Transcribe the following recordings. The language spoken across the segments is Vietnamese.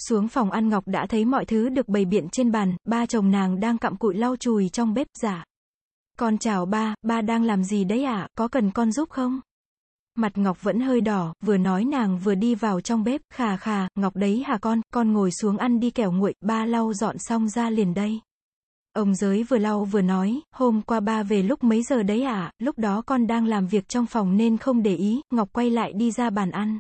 Xuống phòng ăn Ngọc đã thấy mọi thứ được bày biện trên bàn, ba chồng nàng đang cặm cụi lau chùi trong bếp. Dạ. Con chào ba, ba đang làm gì đấy ạ, có cần con giúp không? Mặt Ngọc vẫn hơi đỏ, vừa nói nàng vừa đi vào trong bếp. Khà khà, Ngọc đấy hả con ngồi xuống ăn đi kẻo nguội, ba lau dọn xong ra liền đây. Ông Giới vừa lau vừa nói, hôm qua ba về lúc mấy giờ đấy ạ, lúc đó con đang làm việc trong phòng nên không để ý. Ngọc quay lại đi ra bàn ăn.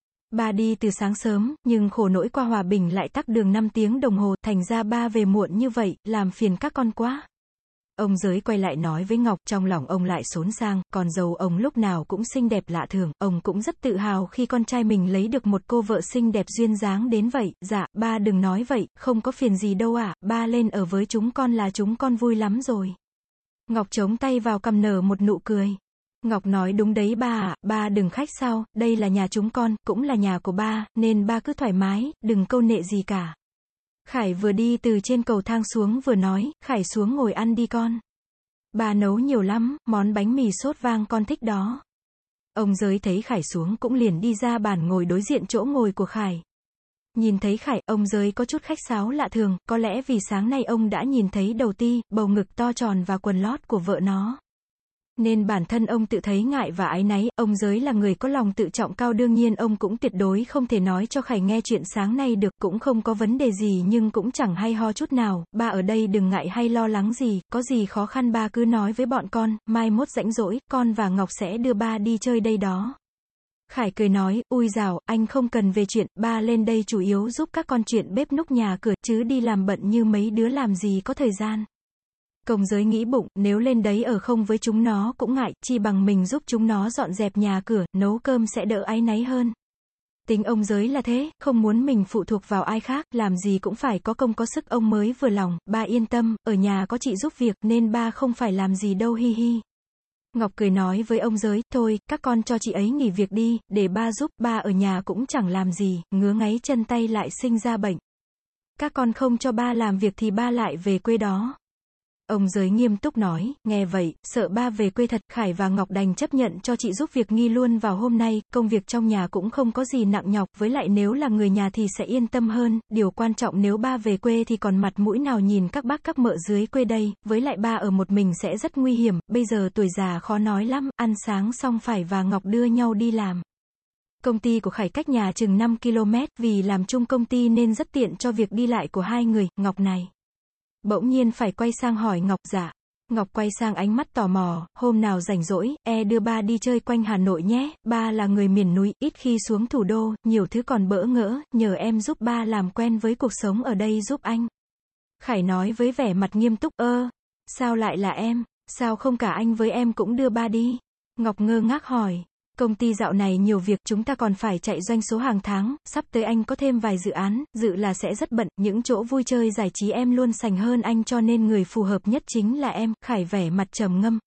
Ba đi từ sáng sớm, nhưng khổ nỗi qua Hòa Bình lại tắc đường 5 tiếng đồng hồ, thành ra ba về muộn như vậy, làm phiền các con quá. Ông Giới quay lại nói với Ngọc, trong lòng ông lại xốn sang, con dâu ông lúc nào cũng xinh đẹp lạ thường, ông cũng rất tự hào khi con trai mình lấy được một cô vợ xinh đẹp duyên dáng đến vậy. Dạ, ba đừng nói vậy, không có phiền gì đâu ạ, ba lên ở với chúng con là chúng con vui lắm rồi. Ngọc chống tay vào cằm nở một nụ cười. Ngọc nói đúng đấy ba ạ, ba đừng khách sao, đây là nhà chúng con, cũng là nhà của ba, nên ba cứ thoải mái, đừng câu nệ gì cả. Khải vừa đi từ trên cầu thang xuống vừa nói, Khải xuống ngồi ăn đi con. Ba nấu nhiều lắm, món bánh mì sốt vang con thích đó. Ông Giới thấy Khải xuống cũng liền đi ra bàn ngồi đối diện chỗ ngồi của Khải. Nhìn thấy Khải, ông Giới có chút khách sáo lạ thường, có lẽ vì sáng nay ông đã nhìn thấy đầu ti, bầu ngực to tròn và quần lót của vợ nó. Nên bản thân ông tự thấy ngại và áy náy. Ông Giới là người có lòng tự trọng cao, đương nhiên ông cũng tuyệt đối không thể nói cho Khải nghe chuyện sáng nay được, cũng không có vấn đề gì nhưng cũng chẳng hay ho chút nào. Ba ở đây đừng ngại hay lo lắng gì, có gì khó khăn ba cứ nói với bọn con, mai mốt rảnh rỗi, con và Ngọc sẽ đưa ba đi chơi đây đó. Khải cười nói, ui dào, anh không cần về chuyện, ba lên đây chủ yếu giúp các con chuyện bếp núc nhà cửa, chứ đi làm bận như mấy đứa làm gì có thời gian. Công Giới nghĩ bụng, nếu lên đấy ở không với chúng nó cũng ngại, chi bằng mình giúp chúng nó dọn dẹp nhà cửa, nấu cơm sẽ đỡ áy náy hơn. Tính ông Giới là thế, không muốn mình phụ thuộc vào ai khác, làm gì cũng phải có công có sức, ông mới vừa lòng. Ba yên tâm, ở nhà có chị giúp việc, nên ba không phải làm gì đâu, hi hi. Ngọc cười nói với ông Giới, thôi, các con cho chị ấy nghỉ việc đi, để ba giúp, ba ở nhà cũng chẳng làm gì, ngứa ngáy chân tay lại sinh ra bệnh. Các con không cho ba làm việc thì ba lại về quê đó. Ông Giới nghiêm túc nói, nghe vậy, sợ ba về quê thật. Khải và Ngọc đành chấp nhận cho chị giúp việc nghi luôn vào hôm nay, công việc trong nhà cũng không có gì nặng nhọc, với lại nếu là người nhà thì sẽ yên tâm hơn, điều quan trọng nếu ba về quê thì còn mặt mũi nào nhìn các bác các mợ dưới quê đây, với lại ba ở một mình sẽ rất nguy hiểm, bây giờ tuổi già khó nói lắm. Ăn sáng xong Phải và Ngọc đưa nhau đi làm. Công ty của Khải cách nhà chừng 5 km, vì làm chung công ty nên rất tiện cho việc đi lại của hai người. Ngọc này. Bỗng nhiên Phải quay sang hỏi Ngọc. Dạ. Ngọc quay sang ánh mắt tò mò, hôm nào rảnh rỗi, đưa ba đi chơi quanh Hà Nội nhé, ba là người miền núi, ít khi xuống thủ đô, nhiều thứ còn bỡ ngỡ, nhờ em giúp ba làm quen với cuộc sống ở đây giúp anh. Khải nói với vẻ mặt nghiêm túc, sao lại là em, sao không cả anh với em cũng đưa ba đi? Ngọc ngơ ngác hỏi. Công ty dạo này nhiều việc, chúng ta còn phải chạy doanh số hàng tháng, sắp tới anh có thêm vài dự án, dự là sẽ rất bận, những chỗ vui chơi giải trí em luôn sành hơn anh cho nên người phù hợp nhất chính là em. Khải vẻ mặt trầm ngâm,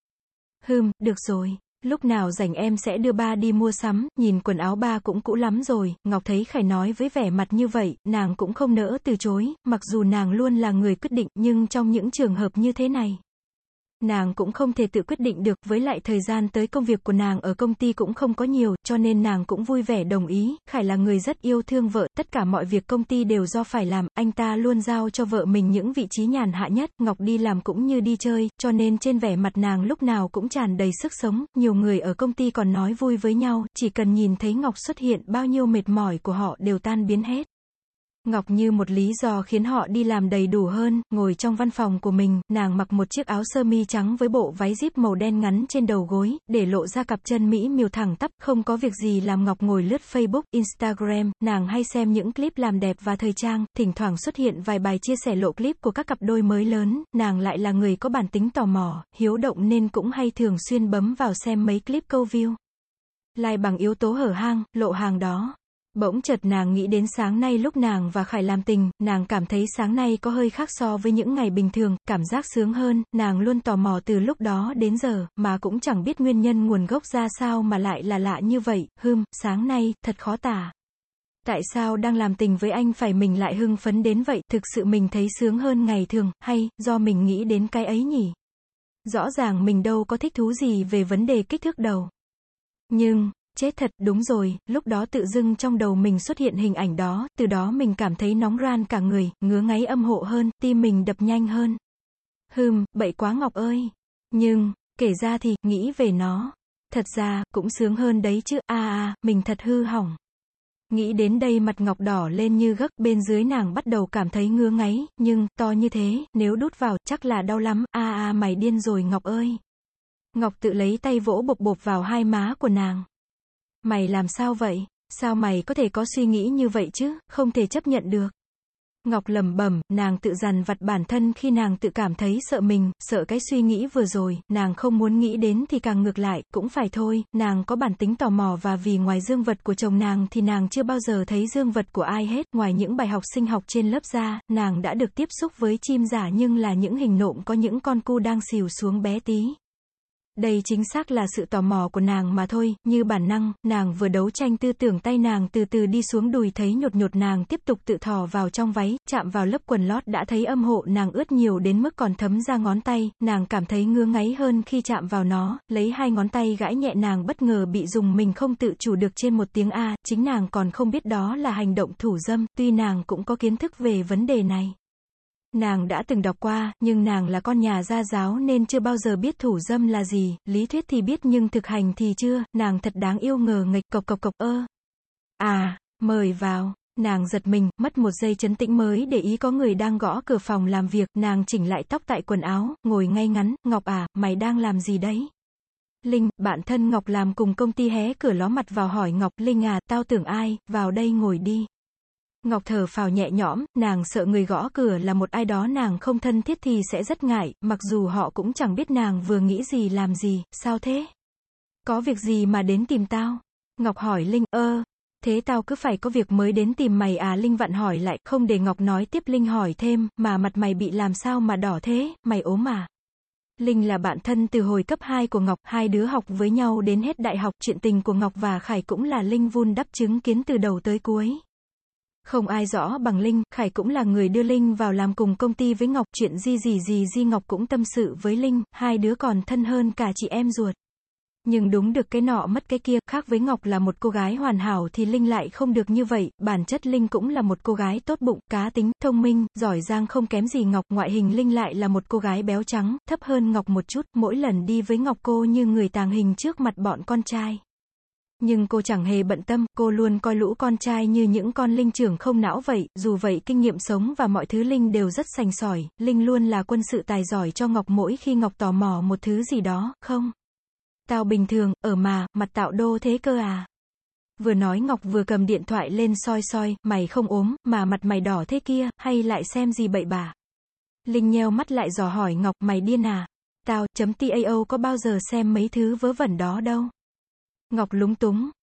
được rồi, lúc nào rảnh em sẽ đưa ba đi mua sắm, nhìn quần áo ba cũng cũ lắm rồi. Ngọc thấy Khải nói với vẻ mặt như vậy, nàng cũng không nỡ từ chối, mặc dù nàng luôn là người quyết định, nhưng trong những trường hợp như thế này, nàng cũng không thể tự quyết định được, với lại thời gian tới công việc của nàng ở công ty cũng không có nhiều, cho nên nàng cũng vui vẻ đồng ý. Khải là người rất yêu thương vợ, tất cả mọi việc công ty đều do Phải làm, anh ta luôn giao cho vợ mình những vị trí nhàn hạ nhất. Ngọc đi làm cũng như đi chơi, cho nên trên vẻ mặt nàng lúc nào cũng tràn đầy sức sống, nhiều người ở công ty còn nói vui với nhau, chỉ cần nhìn thấy Ngọc xuất hiện, bao nhiêu mệt mỏi của họ đều tan biến hết. Ngọc như một lý do khiến họ đi làm đầy đủ hơn, ngồi trong văn phòng của mình, nàng mặc một chiếc áo sơ mi trắng với bộ váy zip màu đen ngắn trên đầu gối, để lộ ra cặp chân mỹ miều thẳng tắp. Không có việc gì làm Ngọc ngồi lướt Facebook, Instagram, nàng hay xem những clip làm đẹp và thời trang, thỉnh thoảng xuất hiện vài bài chia sẻ lộ clip của các cặp đôi mới lớn, nàng lại là người có bản tính tò mò, hiếu động nên cũng hay thường xuyên bấm vào xem mấy clip câu view, like bằng yếu tố hở hang, lộ hàng đó. Bỗng chợt nàng nghĩ đến sáng nay lúc nàng và Khải làm tình, nàng cảm thấy sáng nay có hơi khác so với những ngày bình thường, cảm giác sướng hơn, nàng luôn tò mò từ lúc đó đến giờ, mà cũng chẳng biết nguyên nhân nguồn gốc ra sao mà lại là lạ như vậy. Sáng nay, thật khó tả. Tại sao đang làm tình với anh Phải mình lại hưng phấn đến vậy, thực sự mình thấy sướng hơn ngày thường, hay, do mình nghĩ đến cái ấy nhỉ? Rõ ràng mình đâu có thích thú gì về vấn đề kích thước đầu. Nhưng, Chết thật, đúng rồi, lúc đó tự dưng trong đầu mình xuất hiện hình ảnh đó, từ đó mình cảm thấy nóng ran cả người, ngứa ngáy âm hộ hơn, tim mình đập nhanh hơn. Bậy quá Ngọc ơi. Nhưng, kể ra thì, nghĩ về nó. Thật ra, cũng sướng hơn đấy chứ, mình thật hư hỏng. Nghĩ đến đây mặt Ngọc đỏ lên như gấc, bên dưới nàng bắt đầu cảm thấy ngứa ngáy, nhưng, to như thế, nếu đút vào, chắc là đau lắm, mày điên rồi Ngọc ơi. Ngọc tự lấy tay vỗ bộp bộp vào hai má của nàng. Mày làm sao vậy? Sao mày có thể có suy nghĩ như vậy chứ, không thể chấp nhận được. Ngọc lẩm bẩm, nàng tự dằn vặt bản thân khi nàng tự cảm thấy sợ mình, sợ cái suy nghĩ vừa rồi, nàng không muốn nghĩ đến thì càng ngược lại, cũng phải thôi, nàng có bản tính tò mò và vì ngoài dương vật của chồng nàng thì nàng chưa bao giờ thấy dương vật của ai hết, ngoài những bài học sinh học trên lớp ra, nàng đã được tiếp xúc với chim giả nhưng là những hình nộm có những con cu đang xìu xuống bé tí. Đây chính xác là sự tò mò của nàng mà thôi, như bản năng, nàng vừa đấu tranh tư tưởng tay nàng từ từ đi xuống đùi thấy nhột nhột nàng tiếp tục tự thò vào trong váy, chạm vào lớp quần lót đã thấy âm hộ nàng ướt nhiều đến mức còn thấm ra ngón tay, nàng cảm thấy ngứa ngáy hơn khi chạm vào nó, lấy hai ngón tay gãi nhẹ nàng bất ngờ bị dùng mình không tự chủ được trên một tiếng A, chính nàng còn không biết đó là hành động thủ dâm, tuy nàng cũng có kiến thức về vấn đề này. Nàng đã từng đọc qua, nhưng nàng là con nhà gia giáo nên chưa bao giờ biết thủ dâm là gì, lý thuyết thì biết nhưng thực hành thì chưa, nàng thật đáng yêu ngờ nghịch cộc cộc cộc mời vào, nàng giật mình, mất một giây trấn tĩnh mới để ý có người đang gõ cửa phòng làm việc, nàng chỉnh lại tóc tại quần áo, ngồi ngay ngắn, Ngọc mày đang làm gì đấy? Linh, bạn thân Ngọc làm cùng công ty hé cửa ló mặt vào hỏi Ngọc, Linh tao tưởng ai, vào đây ngồi đi. Ngọc thở phào nhẹ nhõm, nàng sợ người gõ cửa là một ai đó nàng không thân thiết thì sẽ rất ngại, mặc dù họ cũng chẳng biết nàng vừa nghĩ gì làm gì, sao thế? Có việc gì mà đến tìm tao? Ngọc hỏi Linh, thế tao cứ phải có việc mới đến tìm mày Linh vặn hỏi lại, không để Ngọc nói tiếp Linh hỏi thêm, mà mặt mày bị làm sao mà đỏ thế, mày ốm à? Linh là bạn thân từ hồi cấp 2 của Ngọc, hai đứa học với nhau đến hết đại học, chuyện tình của Ngọc và Khải cũng là Linh vun đắp chứng kiến từ đầu tới cuối. Không ai rõ bằng Linh, Khải cũng là người đưa Linh vào làm cùng công ty với Ngọc, chuyện gì Ngọc cũng tâm sự với Linh, hai đứa còn thân hơn cả chị em ruột. Nhưng đúng được cái nọ mất cái kia, khác với Ngọc là một cô gái hoàn hảo thì Linh lại không được như vậy, bản chất Linh cũng là một cô gái tốt bụng, cá tính, thông minh, giỏi giang không kém gì Ngọc, ngoại hình Linh lại là một cô gái béo trắng, thấp hơn Ngọc một chút, mỗi lần đi với Ngọc cô như người tàng hình trước mặt bọn con trai. Nhưng cô chẳng hề bận tâm, cô luôn coi lũ con trai như những con linh trưởng không não vậy, dù vậy kinh nghiệm sống và mọi thứ Linh đều rất sành sỏi, Linh luôn là quân sự tài giỏi cho Ngọc mỗi khi Ngọc tò mò một thứ gì đó, không? Tao bình thường, mặt tạo đô thế cơ à? Vừa nói Ngọc vừa cầm điện thoại lên soi, mày không ốm, mà mặt mày đỏ thế kia, hay lại xem gì bậy bạ? Linh nheo mắt lại dò hỏi Ngọc, mày điên à? Tao, .tao có bao giờ xem mấy thứ vớ vẩn đó đâu. Ngọc lúng túng,